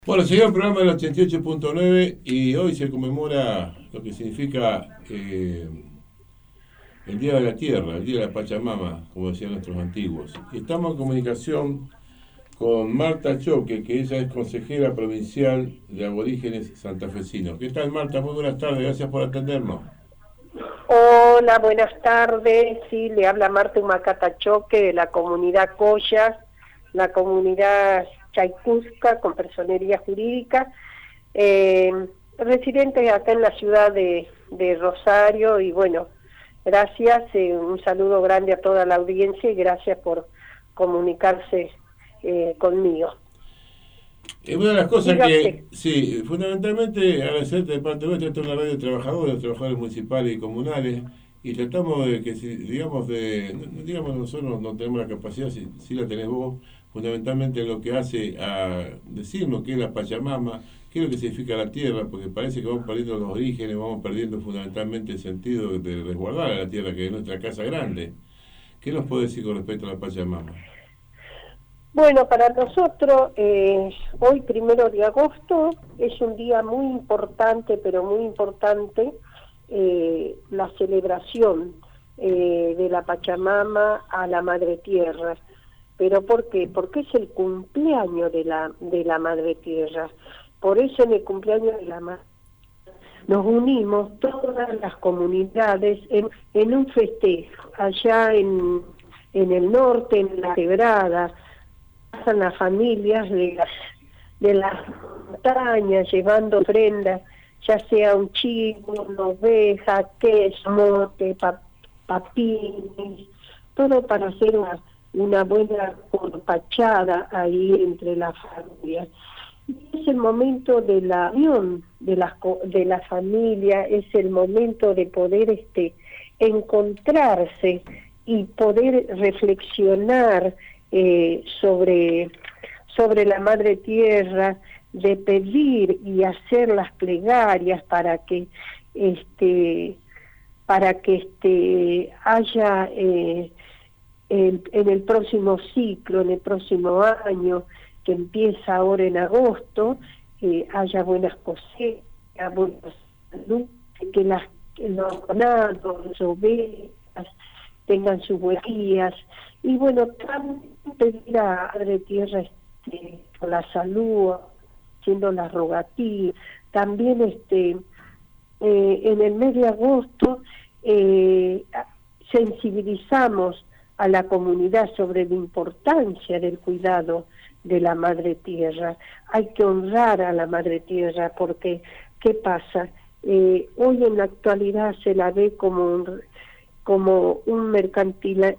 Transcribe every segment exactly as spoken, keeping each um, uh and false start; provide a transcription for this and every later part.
Bueno, seguimos el programa del ochenta y ocho punto nueve y hoy se conmemora lo que significa eh, el Día de la Tierra, el Día de la Pachamama, como decían nuestros antiguos. Y estamos en comunicación con Marta Choque, que ella es consejera provincial de aborígenes santafesinos. ¿Qué tal, Marta? Muy buenas tardes, gracias por atendernos. Hola, buenas tardes. Sí, le habla Marta Humacata Choque de la comunidad Collas, la comunidad Chaicusca con personería jurídica, eh, residente acá en la ciudad de, de Rosario. Y bueno, gracias, eh, un saludo grande a toda la audiencia y gracias por comunicarse eh, conmigo. Es una de las cosas Dígase. que, sí, fundamentalmente agradecerte de parte nuestra, esta es una radio de trabajadores, trabajadores municipales y comunales, y tratamos de que, si, digamos, de, digamos, nosotros no tenemos la capacidad, si, si la tenés vos, fundamentalmente lo que hace a decirnos qué es la Pachamama, qué es lo que significa la tierra, porque parece que vamos perdiendo los orígenes, vamos perdiendo fundamentalmente el sentido de resguardar a la tierra, que es nuestra casa grande. ¿Qué nos puede decir con respecto a la Pachamama? Bueno, para nosotros, eh, hoy primero de agosto, es un día muy importante, pero muy importante, eh, la celebración eh, de la Pachamama a la Madre Tierra. ¿Pero por qué? Porque es el cumpleaños de la, de la Madre Tierra. Por eso en el cumpleaños de la Madre nos unimos todas las comunidades en, en un festejo, allá en, en el norte, en la Quebrada. Pasan las familias de las, de las montañas llevando ofrendas, ya sea un chivo, una oveja, queso, mote, pap, papines, todo para hacer una, una buena corpachada ahí entre las familias. Es el momento de la unión de las de la familia, es el momento de poder este encontrarse y poder reflexionar Eh, sobre, sobre la Madre Tierra, de pedir y hacer las plegarias para que este para que este haya eh, en, en el próximo ciclo, en el próximo año que empieza ahora en agosto, eh, haya buenas cosechas, buenas salud, que las que los ganados, las ovejas tengan sus buenías. Y bueno, también pedir a Madre Tierra este, por la salud, haciendo las rogativas. También este eh, en el mes de agosto eh, sensibilizamos a la comunidad sobre la importancia del cuidado de la Madre Tierra. Hay que honrar a la Madre Tierra porque, ¿qué pasa? Eh, hoy en la actualidad se la ve como un, como un mercantil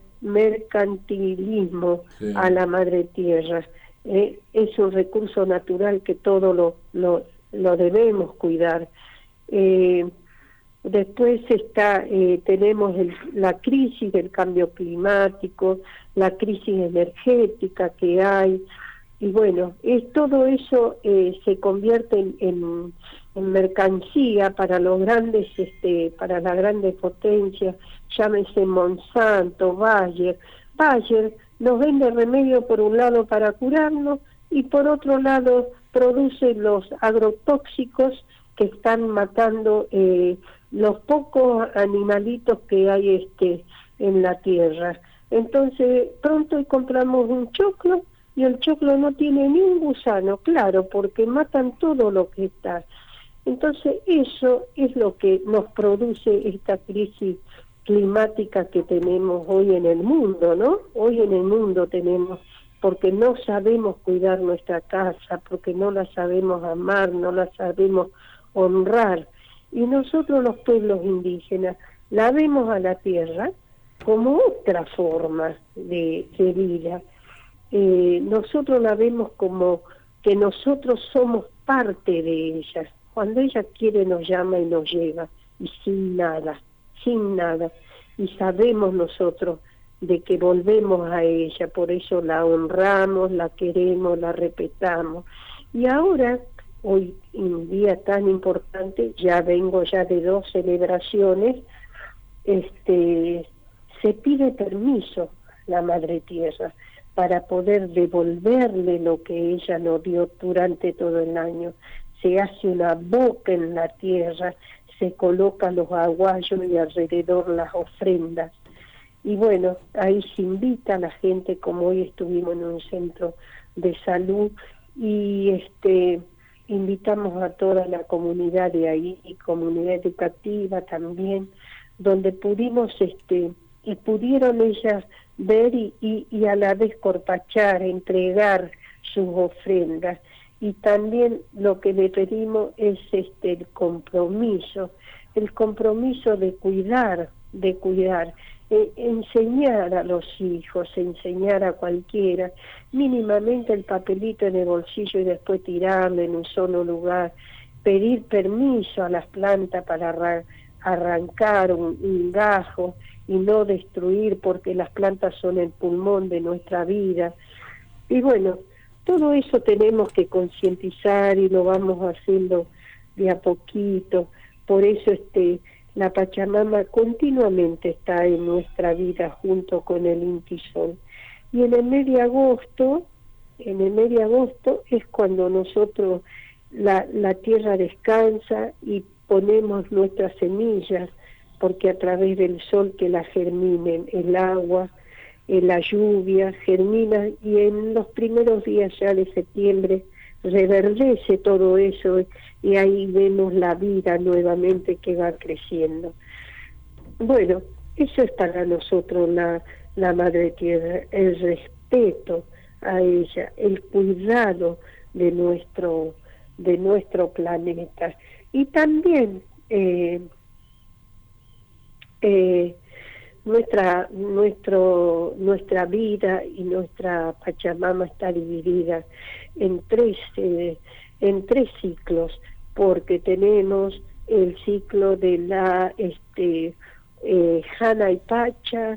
mercantilismo sí. a la Madre Tierra. Eh, es un recurso natural que todo lo, lo, lo debemos cuidar. Eh, después está eh, tenemos el, la crisis del cambio climático, la crisis energética que hay, y bueno, es, todo eso eh, se convierte en, en, en mercancía para los grandes, este, para las grandes potencias, llámese Monsanto, Bayer. Bayer nos vende remedio por un lado para curarnos y por otro lado produce los agrotóxicos que están matando eh, los pocos animalitos que hay este en la tierra. Entonces pronto compramos un choclo y el choclo no tiene ni un gusano, claro, porque matan todo lo que está. Entonces eso es lo que nos produce esta crisis climática que tenemos hoy en el mundo, ¿no? Hoy en el mundo tenemos, porque no sabemos cuidar nuestra casa, porque no la sabemos amar, no la sabemos honrar. Y nosotros los pueblos indígenas la vemos a la tierra como otra forma de, de vida. Eh, nosotros la vemos como que nosotros somos parte de ella. Cuando ella quiere nos llama y nos lleva, y sin nada, sin nada. Y sabemos nosotros de que volvemos a ella, por eso la honramos, la queremos, la respetamos. Y ahora, hoy un día tan importante, ya vengo ya de dos celebraciones, este se pide permiso la Madre Tierra. para poder devolverle lo que ella nos dio durante todo el año. Se hace una boca en la tierra, se colocan los aguayos y alrededor las ofrendas. Y bueno, ahí se invita a la gente, como hoy estuvimos en un centro de salud, y este invitamos a toda la comunidad de ahí, y comunidad educativa también, donde pudimos, este y pudieron ellas ver y, y, y a la vez corpachar, entregar sus ofrendas. Y también lo que le pedimos es este el compromiso, el compromiso de cuidar, de cuidar, eh, enseñar a los hijos, enseñar a cualquiera, mínimamente el papelito en el bolsillo y después tirarlo en un solo lugar, pedir permiso a las plantas para arran arrancar un, un gajo y no destruir, porque las plantas son el pulmón de nuestra vida. Y bueno, todo eso tenemos que concientizar y lo vamos haciendo de a poquito. Por eso este la Pachamama continuamente está en nuestra vida junto con el Inti Sol. Y en el mes de agosto, en el mes de agosto es cuando nosotros, la, la tierra descansa y ponemos nuestras semillas, porque a través del sol que las germinen, el agua, en la lluvia, germina, y en los primeros días ya de septiembre reverdece todo eso, y ahí vemos la vida nuevamente que va creciendo. Bueno, eso es para nosotros la, la Madre Tierra, el respeto a ella, el cuidado de nuestro, de nuestro planeta, y también eh, eh, nuestra nuestro nuestra vida y nuestra Pachamama está dividida en tres eh, en tres ciclos, porque tenemos el ciclo de la este eh, Jana y Pacha,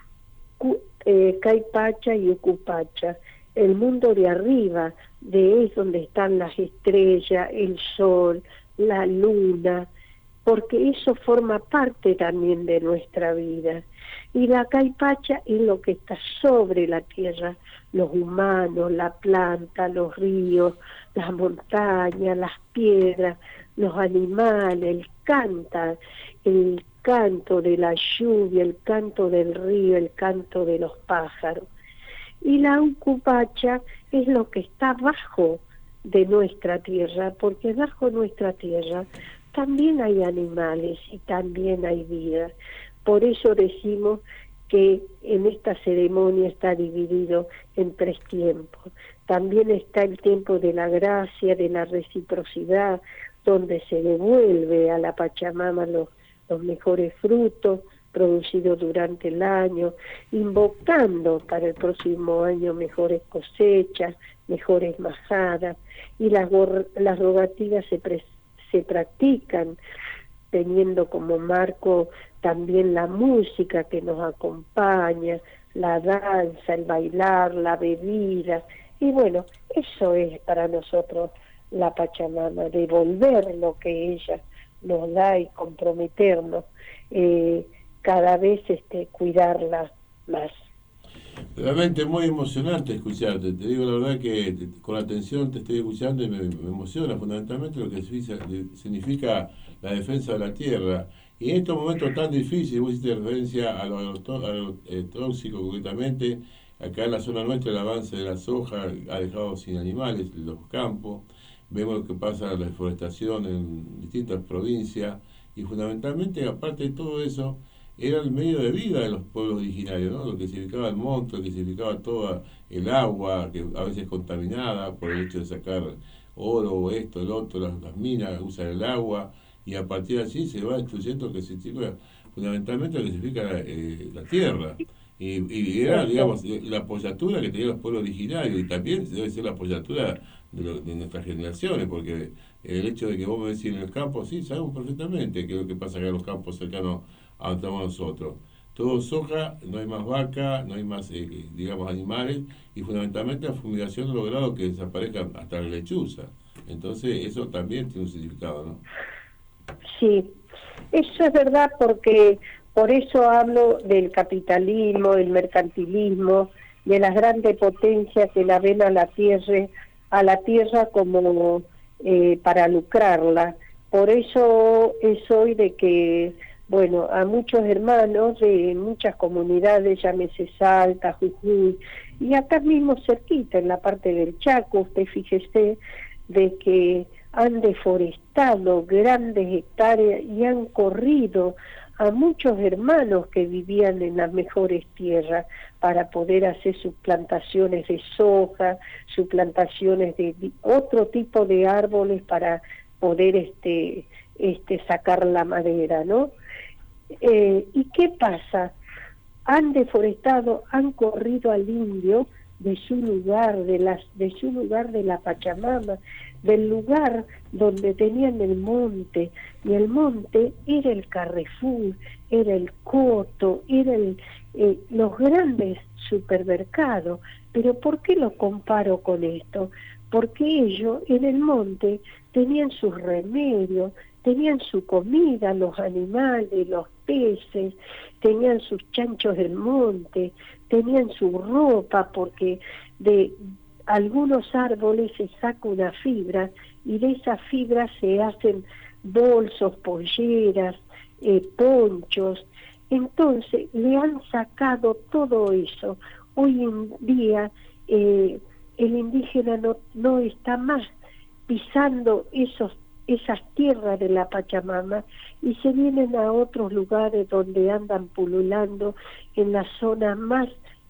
eh, Caipacha y Ucupacha, el mundo de arriba, de es donde están las estrellas, el sol, la luna, porque eso forma parte también de nuestra vida. Y la Caipacha es lo que está sobre la tierra, los humanos, la planta, los ríos, las montañas, las piedras, los animales, el canta, el canto de la lluvia, el canto del río, el canto de los pájaros. Y la Ucupacha es lo que está bajo de nuestra tierra, porque bajo nuestra tierra también hay animales y también hay vida. Por eso decimos que en esta ceremonia está dividido en tres tiempos. También está el tiempo de la gracia, de la reciprocidad, donde se devuelve a la Pachamama los, los mejores frutos producidos durante el año, invocando para el próximo año mejores cosechas, mejores majadas, y las, las rogativas se, pre, se practican teniendo como marco también la música que nos acompaña, la danza, el bailar, la bebida, y bueno, eso es para nosotros la Pachamama, devolver lo que ella nos da y comprometernos eh, cada vez este cuidarla más. Realmente muy emocionante escucharte, te digo la verdad que con atención te estoy escuchando y me, me emociona fundamentalmente lo que significa la defensa de la tierra. Y en estos momentos tan difíciles, vos hiciste referencia a lo, a lo, a lo eh, tóxico concretamente, acá en la zona nuestra el avance de la soja ha dejado sin animales los campos, vemos lo que pasa la deforestación en distintas provincias, y fundamentalmente aparte de todo eso, era el medio de vida de los pueblos originarios, ¿no? Lo que significaba el monte, lo que significaba toda el agua, que a veces contaminada por el hecho de sacar oro, esto, el otro, las, las minas usan el agua, y a partir de allí se va destruyendo lo que significa, fundamentalmente lo que significa eh, la tierra. Y, y era, digamos, la apoyatura que tenían los pueblos originarios, y también debe ser la apoyatura de, lo, de nuestras generaciones, porque el hecho de que vos me decís en el campo, sí, sabemos perfectamente qué es lo que pasa acá en los campos cercanos a donde estamos nosotros. Todo soja, no hay más vaca, no hay más, eh, digamos, animales, y fundamentalmente la fumigación ha logrado que desaparezcan hasta la lechuza. Entonces, eso también tiene un significado, ¿no? Sí, eso es verdad, porque por eso hablo del capitalismo, del mercantilismo, de las grandes potencias que la ven a la tierra, a la tierra como eh, para lucrarla. Por eso es hoy de que, bueno, a muchos hermanos de muchas comunidades, llámese Salta, Jujuy, y acá mismo cerquita, en la parte del Chaco, usted fíjese de que han deforestado grandes hectáreas y han corrido a muchos hermanos que vivían en las mejores tierras para poder hacer sus plantaciones de soja, sus plantaciones de otro tipo de árboles para poder este, este sacar la madera, ¿no? Eh, ¿Y qué pasa? Han deforestado, han corrido al indio de su lugar, de las, de su lugar de la Pachamama, del lugar donde tenían el monte, y el monte era el Carrefour, era el Coto, era el, eh, los grandes supermercados. Pero ¿por qué lo comparo con esto? Porque ellos en el monte tenían sus remedios, tenían su comida, los animales, los peces, tenían sus chanchos del monte, tenían su ropa, porque de algunos árboles se saca una fibra y de esa fibra se hacen bolsos, polleras, eh, ponchos. Entonces le han sacado todo eso. Hoy en día eh, el indígena no, no está más pisando esos esas tierras de la Pachamama y se vienen a otros lugares donde andan pululando en las zonas más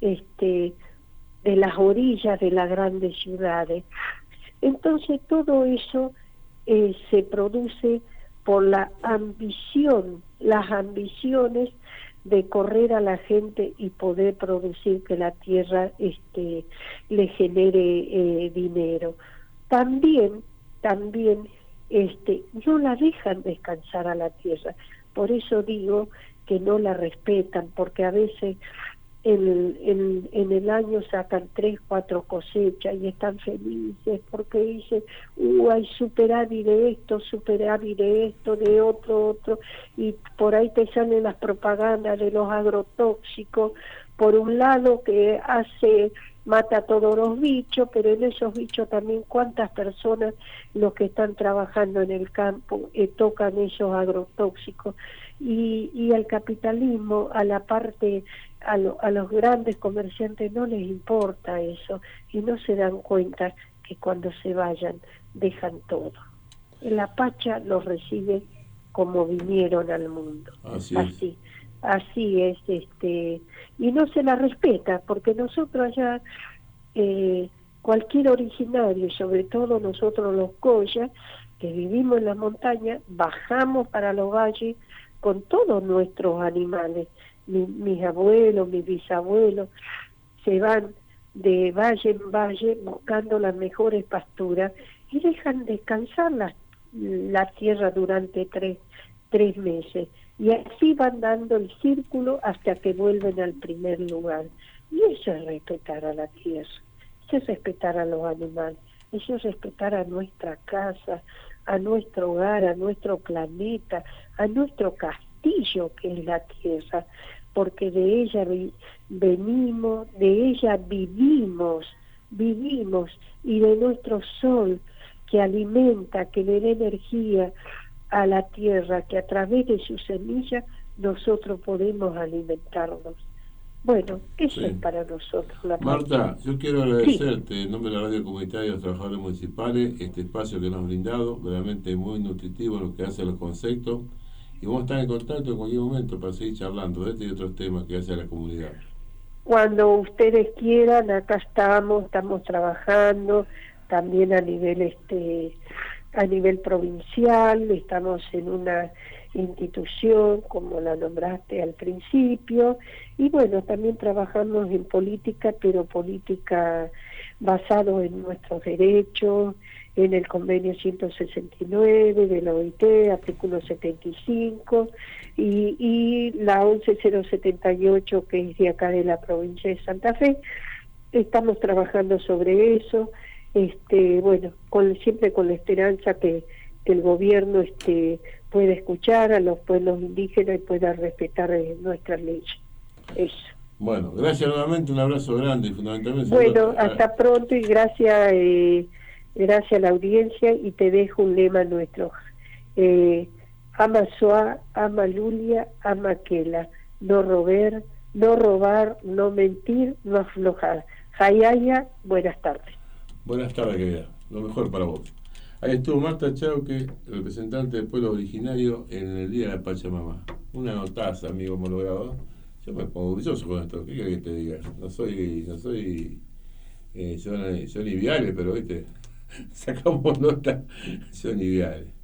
este de las orillas de las grandes ciudades. Entonces todo eso eh, se produce por la ambición, las ambiciones de correr a la gente y poder producir que la tierra este le genere eh, dinero. También, también este no la dejan descansar a la tierra. Por eso digo que no la respetan, porque a veces en, en, en el año sacan tres, cuatro cosechas y están felices porque dicen, uh, hay superávit de esto, superávit de esto, de otro, otro, y por ahí te salen las propagandas de los agrotóxicos, por un lado que hace, mata a todos los bichos, pero en esos bichos también cuántas personas, los que están trabajando en el campo, eh, tocan esos agrotóxicos, y, y al capitalismo, a la parte, a, lo, a los grandes comerciantes no les importa eso, y no se dan cuenta que cuando se vayan dejan todo. La Pacha los recibe como vinieron al mundo, así es. así. Así es, este, y no se la respeta, porque nosotros allá, eh, cualquier originario, y sobre todo nosotros los Coya, que vivimos en la montaña, bajamos para los valles con todos nuestros animales. Mi, mis abuelos, mis bisabuelos, se van de valle en valle buscando las mejores pasturas y dejan descansar la, la tierra durante tres, tres meses. Y así van dando el círculo hasta que vuelven al primer lugar. Y eso es respetar a la tierra, eso es respetar a los animales, eso es respetar a nuestra casa, a nuestro hogar, a nuestro planeta, a nuestro castillo que es la tierra, porque de ella vi- venimos, de ella vivimos, vivimos, y de nuestro sol que alimenta, que le da energía a la tierra, que a través de su semilla nosotros podemos alimentarnos. Bueno, eso Sí. es para nosotros la Marta, Pacha. yo quiero agradecerte sí. en nombre de la Radio Comunitaria de los Trabajadores Municipales este espacio que nos has brindado, realmente muy nutritivo lo que hace a los conceptos, y vamos a estar en contacto en cualquier momento para seguir charlando de este y otros temas que hace a la comunidad. Cuando ustedes quieran, acá estamos, estamos trabajando también a nivel este a nivel provincial, estamos en una institución como la nombraste al principio, y bueno, también trabajamos en política, pero política basado en nuestros derechos, en el convenio ciento sesenta y nueve de la O I T, artículo setenta y cinco, y, y la once mil setenta y ocho, que es de acá de la provincia de Santa Fe. Estamos trabajando sobre eso, este bueno, con, siempre con la esperanza que, que el gobierno este pueda escuchar a los pueblos indígenas y pueda respetar eh, nuestras leyes. Eso. Bueno, gracias nuevamente, un abrazo grande y fundamentalmente... Bueno, a... hasta pronto y gracias, eh, gracias a la audiencia, y te dejo un lema nuestro. Eh, ama Soa, ama Lulia, ama Kela. No robar, no robar, no mentir, no aflojar. Jayaya, buenas tardes. Buenas tardes, querida. Lo mejor para vos. Ahí estuvo Marta Chauque, representante del pueblo originario en el Día de la Pachamama. Una notaza, amigo homologado. Yo me pongo orgulloso con esto. ¿Qué querés que te diga? No soy, no soy eh, Johnny, Johnny Viale, pero viste, sacamos nota Johnny Viale.